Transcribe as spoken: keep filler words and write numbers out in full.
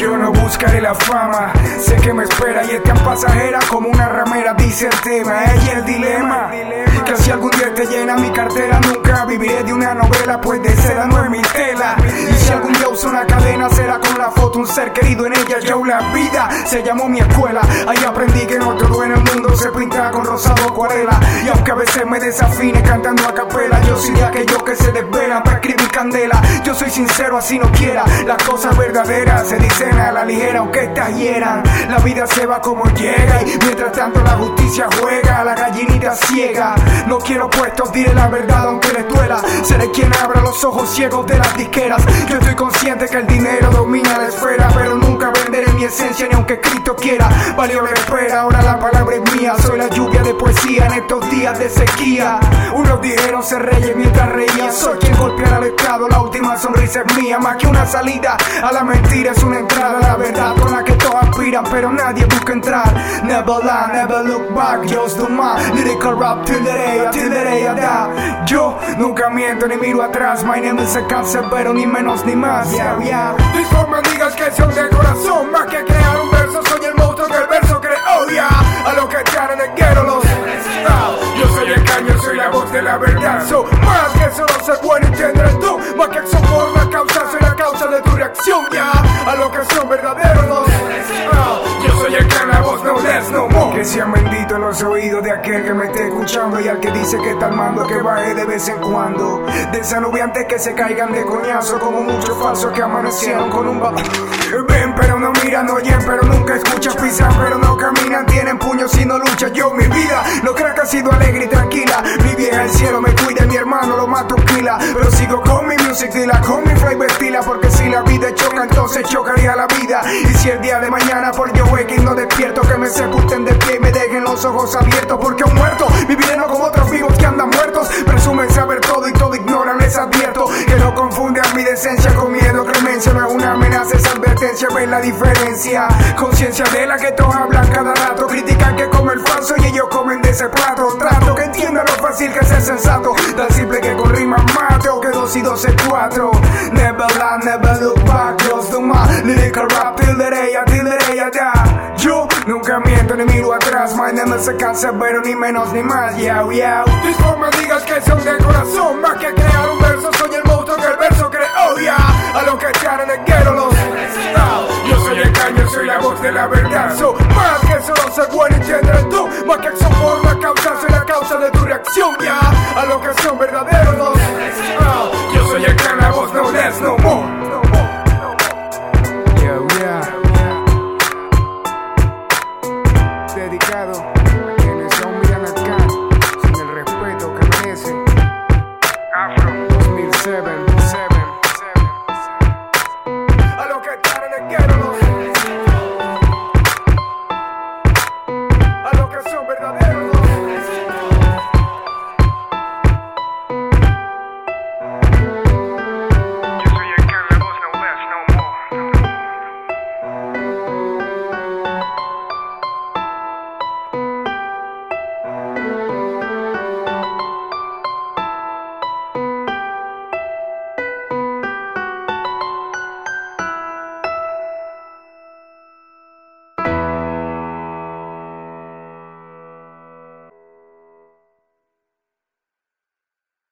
Yo no buscaré la fama, sé que me espera y es tan pasajera como una ramera, dice el tema. Ella el dilema, que si algún día te llena mi cartera, nunca viviré de una novela, pues de seda no es mi tela. Y si algún día uso una cadena, será con la foto un ser querido en ella. Yo la vida se llamó mi escuela, ahí aprendí que no todo en el mundo se pinta con rosado acuarela. Y aunque a veces me desafine cantando a capela, yo soy de aquellos que se desvelan para escribir candela. Yo soy sincero así no quiera, las cosas verdaderas se dicen a la ligera aunque estas hieran. La vida se va como llega y mientras tanto la justicia juega, la gallinita ciega. No quiero puestos, diré la verdad aunque les duela. Seré quien abra los ojos ciegos de las disqueras. Yo estoy consciente que el dinero domina la esfera, pero nunca venderé mi esencia ni aunque Cristo quiera. Valió la espera, ahora la palabra es mía. Soy la lluvia de poesía en estos días de sequía. Unos dijeron ser reyes mientras reía. Soy quien golpeará al Estado, la última sonrisa es mía. Más que una salida a la mentira es una entrada a la verdad con la que todos aspiran, pero nadie busca entrar. Never lie, never look back, just do my lyrical rap till the day, till the day I die. Yo nunca miento ni miro atrás. My name is a cáncer, pero ni menos ni más. Yeah, yeah. Disforman digas que son de corazón, más que crear un verso. Soy el monstruo que el verso creó, yeah. A los que están en el guero los ah, yo soy el caño, soy la voz de la verdad. So, más que solo ser bueno y tener el don, más que acción por la causa, soy la causa de tu reacción, ya. Yeah. A los que son verdaderos los ah, yo soy el que la voz no less no more. Que sean benditos los oídos de aquel que me esté escuchando y al que dice que está al mando que baje de vez en cuando de esa nube antes que se caigan de coñazo, como muchos falsos que amanecieron con un ba ven pero no miran, oyen pero nunca escuchan, pisan pero no caminan, tienen puños y no luchan. Yo mi vida no creo que ha sido alegre y tranquila, mi vieja el cielo me cuida y mi hermano lo mato tranquila, pero sigo con mi music dila, con mi flow vestila, porque si la vida choca entonces chocaría la vida. Y si el día de mañana por yo waking no despierto, que me sepulten de pie y me dejen los ojos abiertos, porque un muerto viviré no como otros vivos que andan muertos, presumen saber todo y todo ignoran, les advierto que no confundan mi decencia con miedo. Clemencia no es una amenaza, es advertencia, ven la diferencia. Conciencia de la que todos hablan cada rato, critican que come el falso y ellos comen de ese plato. Trato que entiendan lo fácil que es ser sensato, tan simple que con rimas mate o que dos y dos es cuatro. Never lie, never look back, just do my lyrical rap till the day, till the day I die. Yo nunca miento ni miro atrás, my name is a cáncer, pero ni menos ni más, yeah, yeah. Disforman digas que son de corazón, más que